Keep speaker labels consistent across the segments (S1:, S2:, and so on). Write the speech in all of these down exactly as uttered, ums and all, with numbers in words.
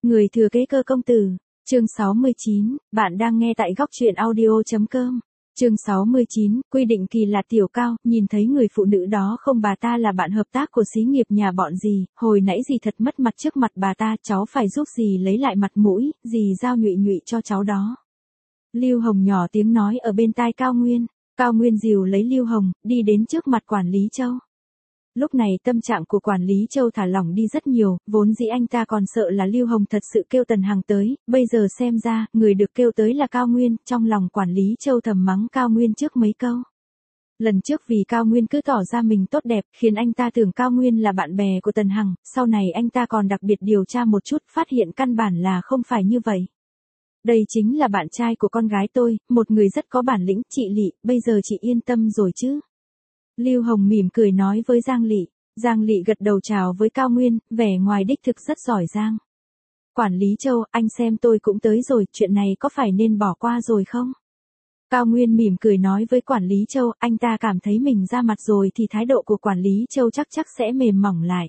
S1: Người thừa kế cơ công tử. Chương sáu mươi chín, bạn đang nghe tại góc truyện audio.com. Chương sáu mươi chín, quy định kỳ là Tiểu Cao, nhìn thấy người phụ nữ đó không, bà ta là bạn hợp tác của xí nghiệp nhà bọn dì, hồi nãy dì thật mất mặt trước mặt bà ta, cháu phải giúp dì lấy lại mặt mũi, dì giao nhụy nhụy cho cháu đó. Lưu Hồng nhỏ tiếng nói ở bên tai Cao Nguyên. Cao Nguyên dìu lấy Lưu Hồng, đi đến trước mặt quản lý Châu. Lúc này tâm trạng của quản lý Châu thả lỏng đi rất nhiều, vốn dĩ anh ta còn sợ là Lưu Hồng thật sự kêu Tần Hằng tới, bây giờ xem ra, người được kêu tới là Cao Nguyên, trong lòng quản lý Châu thầm mắng Cao Nguyên trước mấy câu. Lần trước vì Cao Nguyên cứ tỏ ra mình tốt đẹp, khiến anh ta tưởng Cao Nguyên là bạn bè của Tần Hằng, sau này anh ta còn đặc biệt điều tra một chút, phát hiện căn bản là không phải như vậy. Đây chính là bạn trai của con gái tôi, một người rất có bản lĩnh, chị Lị, bây giờ chị yên tâm rồi chứ. Lưu Hồng mỉm cười nói với Giang Lị. Giang Lị gật đầu chào với Cao Nguyên, vẻ ngoài đích thực rất giỏi giang. Quản lý Châu, anh xem tôi cũng tới rồi, chuyện này có phải nên bỏ qua rồi không? Cao Nguyên mỉm cười nói với quản lý Châu, anh ta cảm thấy mình ra mặt rồi thì thái độ của quản lý Châu chắc chắc sẽ mềm mỏng lại.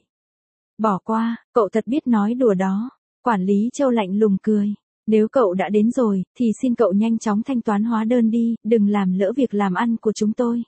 S1: Bỏ qua, cậu thật biết nói đùa đó. Quản lý Châu lạnh lùng cười. Nếu cậu đã đến rồi, thì xin cậu nhanh chóng thanh toán hóa đơn đi, đừng làm lỡ việc làm ăn của chúng tôi.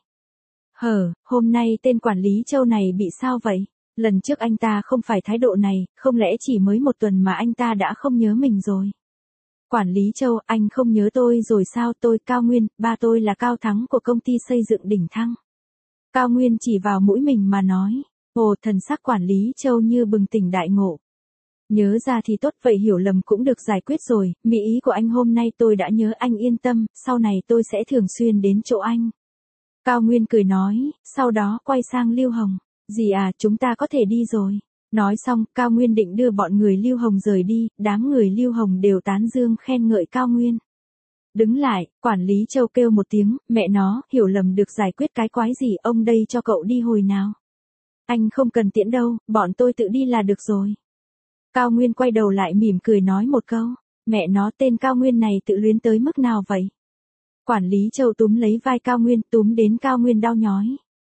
S1: Hờ, hôm nay tên quản lý Châu này bị sao vậy? Lần trước anh ta không phải thái độ này, không lẽ chỉ mới một tuần mà anh ta đã không nhớ mình rồi? Quản lý Châu, anh không nhớ tôi rồi sao? Tôi Cao Nguyên, ba tôi là Cao Thắng của công ty xây dựng Đỉnh Thăng. Cao Nguyên chỉ vào mũi mình mà nói. Ồ, thần sắc quản lý Châu như bừng tỉnh đại ngộ. Nhớ ra thì tốt, vậy hiểu lầm cũng được giải quyết rồi, mỹ ý của anh hôm nay tôi đã nhớ, anh yên tâm, sau này tôi sẽ thường xuyên đến chỗ anh. Cao Nguyên cười nói, sau đó quay sang Lưu Hồng. Dì à, chúng ta có thể đi rồi. Nói xong, Cao Nguyên định đưa bọn người Lưu Hồng rời đi, đám người Lưu Hồng đều tán dương khen ngợi Cao Nguyên. Đứng lại, quản lý Châu kêu một tiếng, mẹ nó, hiểu lầm được giải quyết cái quái gì, ông đây cho cậu đi hồi nào. Anh không cần tiễn đâu, bọn tôi tự đi là được rồi. Cao Nguyên quay đầu lại mỉm cười nói một câu, mẹ nó, tên Cao Nguyên này tự luyến tới mức nào vậy? Quản lý Châu túm lấy vai Cao Nguyên, túm đến Cao Nguyên đau nhói.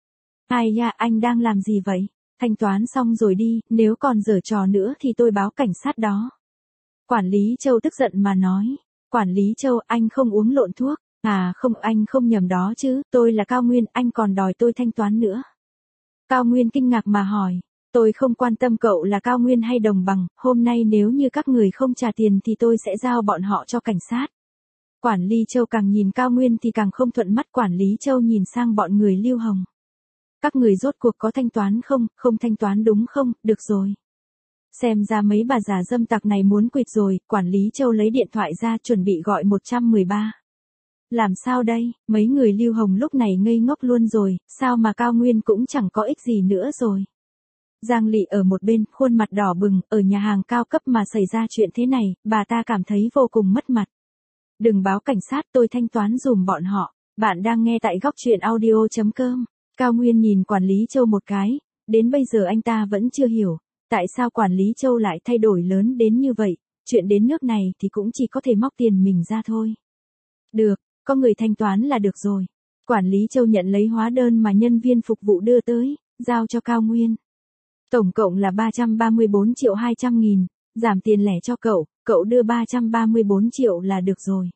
S1: Ai da, anh đang làm gì vậy? Thanh toán xong rồi đi, nếu còn giở trò nữa thì tôi báo cảnh sát đó. Quản lý Châu tức giận mà nói. Quản lý Châu, anh không uống lộn thuốc. À không, anh không nhầm đó chứ, tôi là Cao Nguyên, anh còn đòi tôi thanh toán nữa. Cao Nguyên kinh ngạc mà hỏi. Tôi không quan tâm cậu là Cao Nguyên hay đồng bằng, hôm nay nếu như các người không trả tiền thì tôi sẽ giao bọn họ cho cảnh sát. Quản lý Châu càng nhìn Cao Nguyên thì càng không thuận mắt, quản lý Châu nhìn sang bọn người Lưu Hồng. Các người rốt cuộc có thanh toán không, không thanh toán đúng không, được rồi. Xem ra mấy bà già dâm tặc này muốn quỵt rồi, quản lý Châu lấy điện thoại ra chuẩn bị gọi một một ba. Làm sao đây, mấy người Lưu Hồng lúc này ngây ngốc luôn rồi, sao mà Cao Nguyên cũng chẳng có ích gì nữa rồi. Giang Lị ở một bên, khuôn mặt đỏ bừng, ở nhà hàng cao cấp mà xảy ra chuyện thế này, bà ta cảm thấy vô cùng mất mặt. Đừng báo cảnh sát, tôi thanh toán dùm bọn họ. Bạn đang nghe tại góc truyện audio.com. Cao Nguyên nhìn quản lý Châu một cái, đến bây giờ anh ta vẫn chưa hiểu, tại sao quản lý Châu lại thay đổi lớn đến như vậy, chuyện đến nước này thì cũng chỉ có thể móc tiền mình ra thôi. Được, có người thanh toán là được rồi. Quản lý Châu nhận lấy hóa đơn mà nhân viên phục vụ đưa tới, giao cho Cao Nguyên. Tổng cộng là ba trăm ba mươi bốn triệu hai trăm nghìn, giảm tiền lẻ cho cậu, cậu đưa ba trăm ba mươi bốn triệu là được rồi.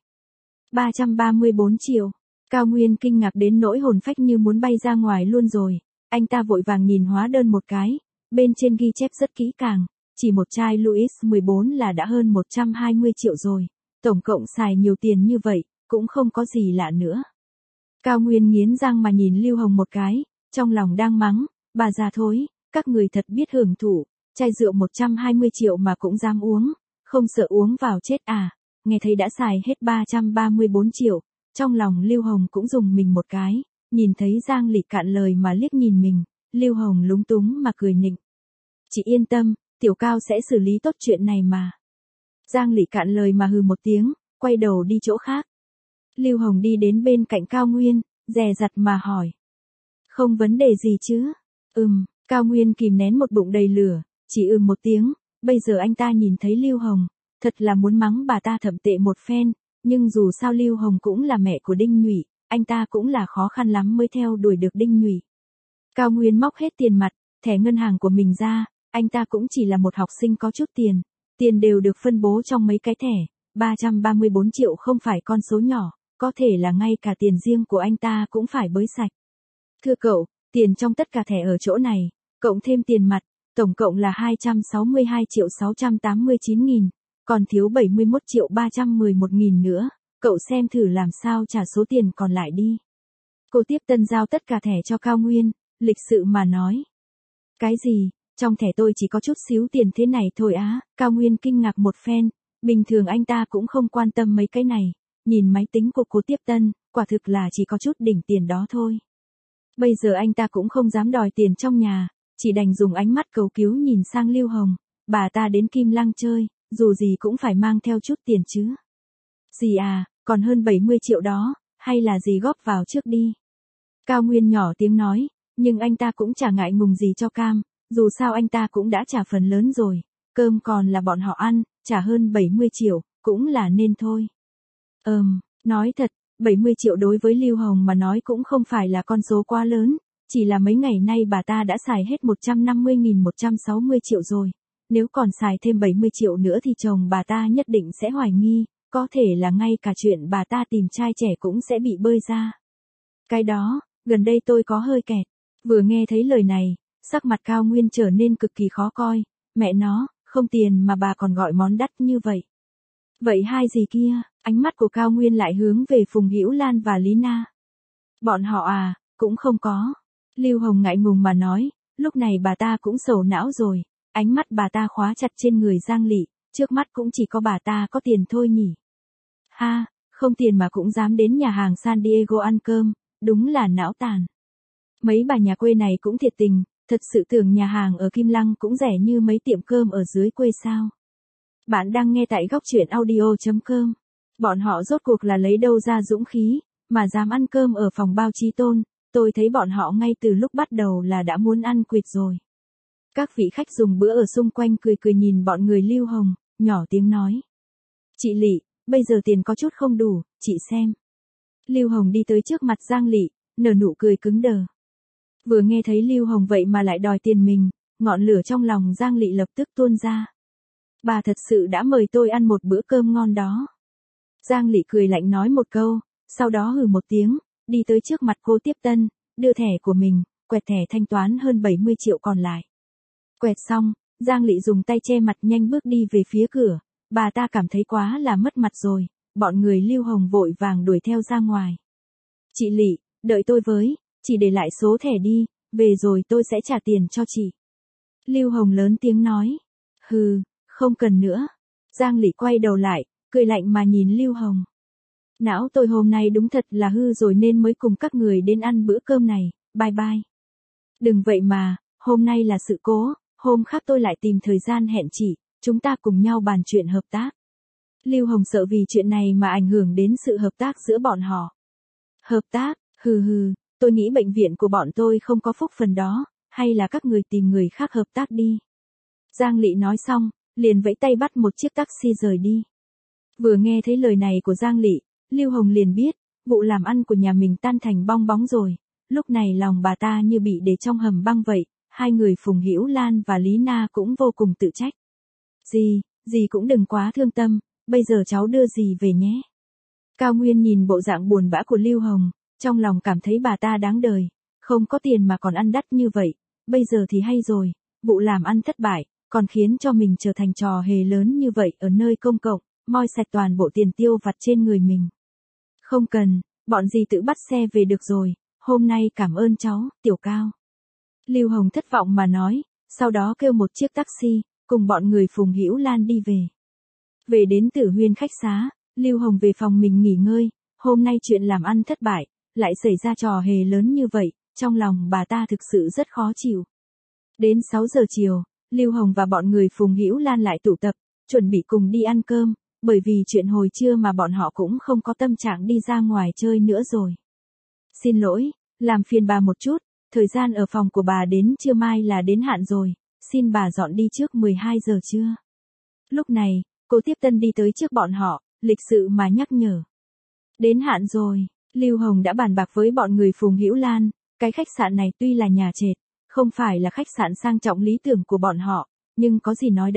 S1: ba trăm ba mươi bốn triệu. Cao Nguyên kinh ngạc đến nỗi hồn phách như muốn bay ra ngoài luôn rồi. Anh ta vội vàng nhìn hóa đơn một cái, bên trên ghi chép rất kỹ càng, chỉ một chai Louis mười bốn là đã hơn một trăm hai mươi triệu rồi. Tổng cộng xài nhiều tiền như vậy, cũng không có gì lạ nữa. Cao Nguyên nghiến răng mà nhìn Lưu Hồng một cái, trong lòng đang mắng, bà già thối, các người thật biết hưởng thụ, chai rượu một trăm hai mươi triệu mà cũng dám uống, không sợ uống vào chết à, nghe thấy đã xài hết ba trăm ba mươi bốn triệu. Trong lòng Lưu Hồng cũng dùng mình một cái, nhìn thấy Giang Lị cạn lời mà liếc nhìn mình, Lưu Hồng lúng túng mà cười nịnh. Chị yên tâm, Tiểu Cao sẽ xử lý tốt chuyện này mà. Giang Lị cạn lời mà hừ một tiếng, quay đầu đi chỗ khác. Lưu Hồng đi đến bên cạnh Cao Nguyên, dè dặt mà hỏi. Không vấn đề gì chứ? Ừm, Cao Nguyên kìm nén một bụng đầy lửa, chỉ ừm một tiếng, bây giờ anh ta nhìn thấy Lưu Hồng, thật là muốn mắng bà ta thậm tệ một phen. Nhưng dù sao Lưu Hồng cũng là mẹ của Đinh Nhụy, anh ta cũng là khó khăn lắm mới theo đuổi được Đinh Nhụy. Cao Nguyên móc hết tiền mặt, thẻ ngân hàng của mình ra, anh ta cũng chỉ là một học sinh có chút tiền, Tiền đều được phân bố trong mấy cái thẻ, ba trăm ba mươi bốn triệu không phải con số nhỏ, có thể là ngay cả tiền riêng của anh ta cũng phải bới sạch. Thưa cậu, tiền trong tất cả thẻ ở chỗ này, cộng thêm tiền mặt, tổng cộng là hai trăm sáu mươi hai triệu sáu trăm tám mươi chín nghìn, còn thiếu bảy mươi mốt triệu ba trăm mười một nghìn nữa, cậu xem thử làm sao trả số tiền còn lại đi. Cô Tiếp Tân giao tất cả thẻ cho Cao Nguyên, lịch sự mà nói. Cái gì, trong thẻ tôi chỉ có chút xíu tiền thế này thôi á, Cao Nguyên kinh ngạc một phen, bình thường anh ta cũng không quan tâm mấy cái này, nhìn máy tính của cô Tiếp Tân, quả thực là chỉ có chút đỉnh tiền đó thôi. Bây giờ anh ta cũng không dám đòi tiền trong nhà, chỉ đành dùng ánh mắt cầu cứu nhìn sang Lưu Hồng, bà ta đến Kim Lăng chơi, dù gì cũng phải mang theo chút tiền chứ. Gì à, còn hơn bảy mươi triệu đó, hay là gì góp vào trước đi. Cao Nguyên nhỏ tiếng nói, nhưng anh ta cũng chả ngại ngùng gì cho cam, dù sao anh ta cũng đã trả phần lớn rồi, cơm còn là bọn họ ăn, trả hơn bảy mươi triệu, cũng là nên thôi. Ừm, nói thật, bảy mươi triệu đối với Lưu Hồng mà nói cũng không phải là con số quá lớn, chỉ là mấy ngày nay bà ta đã xài hết một trăm năm mươi nghìn một trăm sáu mươi triệu rồi, nếu còn xài thêm bảy mươi triệu nữa thì chồng bà ta nhất định sẽ hoài nghi, có thể là ngay cả chuyện bà ta tìm trai trẻ cũng sẽ bị bơi ra. Cái đó, gần đây tôi có hơi kẹt, vừa nghe thấy lời này, sắc mặt Cao Nguyên trở nên cực kỳ khó coi, mẹ nó, không tiền mà bà còn gọi món đắt như vậy. Vậy hai gì kia, ánh mắt của Cao Nguyên lại hướng về Phùng Hữu Lan và Lý Na. Bọn họ à, cũng không có. Lưu Hồng ngại ngùng mà nói, lúc này bà ta cũng sầu não rồi, ánh mắt bà ta khóa chặt trên người Giang Lị, trước mắt cũng chỉ có bà ta có tiền thôi nhỉ. Ha, không tiền mà cũng dám đến nhà hàng San Diego ăn cơm, đúng là não tàn. Mấy bà nhà quê này cũng thiệt tình, thật sự tưởng nhà hàng ở Kim Lăng cũng rẻ như mấy tiệm cơm ở dưới quê sao. Bạn đang nghe tại góc truyện audio chấm com. Bọn họ rốt cuộc là lấy đâu ra dũng khí, mà dám ăn cơm ở phòng bao Chí Tôn, tôi thấy bọn họ ngay từ lúc bắt đầu là đã muốn ăn quỵt rồi. Các vị khách dùng bữa ở xung quanh cười cười nhìn bọn người Lưu Hồng, nhỏ tiếng nói. Chị Lị, bây giờ tiền có chút không đủ, chị xem. Lưu Hồng đi tới trước mặt Giang Lị, nở nụ cười cứng đờ. Vừa nghe thấy Lưu Hồng vậy mà lại đòi tiền mình, ngọn lửa trong lòng Giang Lị lập tức tuôn ra. Bà thật sự đã mời tôi ăn một bữa cơm ngon đó. Giang Lị cười lạnh nói một câu, sau đó hừ một tiếng, đi tới trước mặt cô Tiếp Tân, đưa thẻ của mình, quẹt thẻ thanh toán hơn bảy mươi triệu còn lại. Quẹt xong, Giang Lị dùng tay che mặt nhanh bước đi về phía cửa, bà ta cảm thấy quá là mất mặt rồi, bọn người Lưu Hồng vội vàng đuổi theo ra ngoài. Chị Lị, đợi tôi với, chỉ để lại số thẻ đi, về rồi tôi sẽ trả tiền cho chị. Lưu Hồng lớn tiếng nói. Hừ, không cần nữa. Giang Lị quay đầu lại, cười lạnh mà nhìn Lưu Hồng. Não tôi hôm nay đúng thật là hư rồi nên mới cùng các người đến ăn bữa cơm này, bye bye. Đừng vậy mà, hôm nay là sự cố, hôm khác tôi lại tìm thời gian hẹn chị, chúng ta cùng nhau bàn chuyện hợp tác. Lưu Hồng sợ vì chuyện này mà ảnh hưởng đến sự hợp tác giữa bọn họ. Hợp tác, hừ hừ, tôi nghĩ bệnh viện của bọn tôi không có phúc phần đó, hay là các người tìm người khác hợp tác đi. Giang Lị nói xong, liền vẫy tay bắt một chiếc taxi rời đi. Vừa nghe thấy lời này của Giang Lị, Lưu Hồng liền biết, vụ làm ăn của nhà mình tan thành bong bóng rồi, lúc này lòng bà ta như bị để trong hầm băng vậy, hai người Phùng Hữu Lan và Lý Na cũng vô cùng tự trách. Dì, dì cũng đừng quá thương tâm, bây giờ cháu đưa dì về nhé. Cao Nguyên nhìn bộ dạng buồn bã của Lưu Hồng, trong lòng cảm thấy bà ta đáng đời, không có tiền mà còn ăn đắt như vậy, bây giờ thì hay rồi, vụ làm ăn thất bại, còn khiến cho mình trở thành trò hề lớn như vậy ở nơi công cộng, moi sạch toàn bộ tiền tiêu vặt trên người mình. Không cần, bọn dì tự bắt xe về được rồi, hôm nay cảm ơn cháu, Tiểu Cao. Lưu Hồng thất vọng mà nói, sau đó kêu một chiếc taxi, cùng bọn người Phùng Hữu Lan đi về. Về đến Tử Huyên khách xá, Lưu Hồng về phòng mình nghỉ ngơi, hôm nay chuyện làm ăn thất bại, lại xảy ra trò hề lớn như vậy, trong lòng bà ta thực sự rất khó chịu. Đến sáu giờ chiều, Lưu Hồng và bọn người Phùng Hữu Lan lại tụ tập, chuẩn bị cùng đi ăn cơm, bởi vì chuyện hồi trưa mà bọn họ cũng không có tâm trạng đi ra ngoài chơi nữa rồi. Xin lỗi, làm phiền bà một chút, thời gian ở phòng của bà đến trưa mai là đến hạn rồi, xin bà dọn đi trước mười hai giờ trưa. Lúc này, cô Tiếp Tân đi tới trước bọn họ, lịch sự mà nhắc nhở. Đến hạn rồi, Lưu Hồng đã bàn bạc với bọn người Phùng Hữu Lan, cái khách sạn này tuy là nhà trệt, không phải là khách sạn sang trọng lý tưởng của bọn họ, nhưng có gì nói đấy,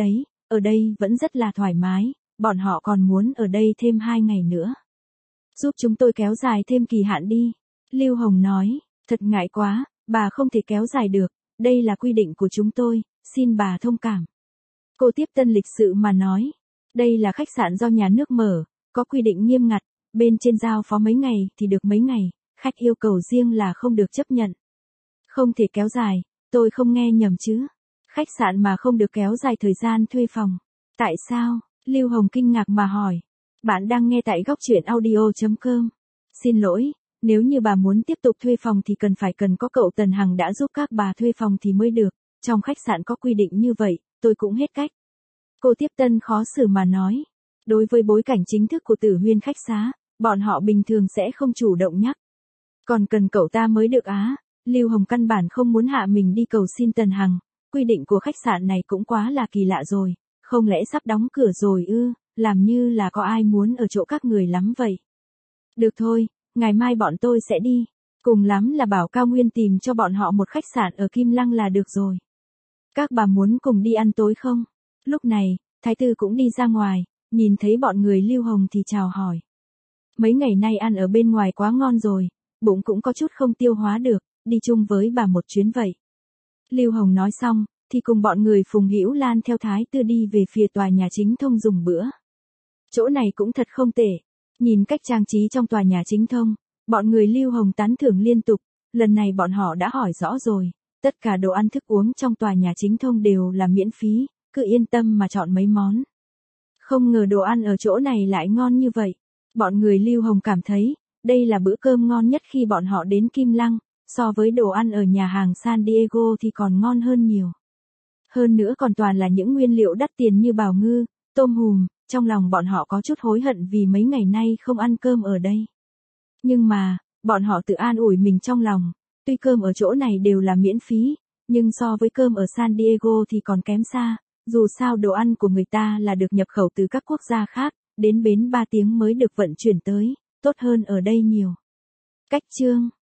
S1: ở đây vẫn rất là thoải mái, bọn họ còn muốn ở đây thêm hai ngày nữa. Giúp chúng tôi kéo dài thêm kỳ hạn đi. Lưu Hồng nói, thật ngại quá, bà không thể kéo dài được, đây là quy định của chúng tôi, xin bà thông cảm. Cô tiếp tân lịch sự mà nói, đây là khách sạn do nhà nước mở, có quy định nghiêm ngặt, bên trên giao phó mấy ngày thì được mấy ngày, khách yêu cầu riêng là không được chấp nhận. Không thể kéo dài, tôi không nghe nhầm chứ. Khách sạn mà không được kéo dài thời gian thuê phòng. Tại sao? Lưu Hồng kinh ngạc mà hỏi. Bạn đang nghe tại góc truyện audio chấm com. Xin lỗi, nếu như bà muốn tiếp tục thuê phòng thì cần phải cần có cậu Tần Hằng đã giúp các bà thuê phòng thì mới được. Trong khách sạn có quy định như vậy, tôi cũng hết cách. Cô tiếp tân khó xử mà nói. Đối với bối cảnh chính thức của Tử Huyên khách xá, bọn họ bình thường sẽ không chủ động nhắc. Còn cần cậu ta mới được á. Lưu Hồng căn bản không muốn hạ mình đi cầu xin Tần Hằng. Quy định của khách sạn này cũng quá là kỳ lạ rồi. Không lẽ sắp đóng cửa rồi ư, làm như là có ai muốn ở chỗ các người lắm vậy. Được thôi, ngày mai bọn tôi sẽ đi. Cùng lắm là bảo Cao Nguyên tìm cho bọn họ một khách sạn ở Kim Lăng là được rồi. Các bà muốn cùng đi ăn tối không? Lúc này, Thái Tư cũng đi ra ngoài, nhìn thấy bọn người Lưu Hồng thì chào hỏi. Mấy ngày nay ăn ở bên ngoài quá ngon rồi, bụng cũng có chút không tiêu hóa được, đi chung với bà một chuyến vậy. Lưu Hồng nói xong, thì cùng bọn người Phùng Hữu Lan theo Thái Tư đi về phía tòa nhà chính thông dùng bữa. Chỗ này cũng thật không tệ. Nhìn cách trang trí trong tòa nhà chính thông, bọn người Lưu Hồng tán thưởng liên tục, lần này bọn họ đã hỏi rõ rồi, tất cả đồ ăn thức uống trong tòa nhà chính thông đều là miễn phí, cứ yên tâm mà chọn mấy món. Không ngờ đồ ăn ở chỗ này lại ngon như vậy. Bọn người Lưu Hồng cảm thấy, đây là bữa cơm ngon nhất khi bọn họ đến Kim Lăng, so với đồ ăn ở nhà hàng San Diego thì còn ngon hơn nhiều. Hơn nữa còn toàn là những nguyên liệu đắt tiền như bào ngư, tôm hùm, trong lòng bọn họ có chút hối hận vì mấy ngày nay không ăn cơm ở đây. Nhưng mà, bọn họ tự an ủi mình trong lòng, tuy cơm ở chỗ này đều là miễn phí, nhưng so với cơm ở San Diego thì còn kém xa, dù sao đồ ăn của người ta là được nhập khẩu từ các quốc gia khác, đến bến ba tiếng mới được vận chuyển tới, tốt hơn ở đây nhiều. Cách chương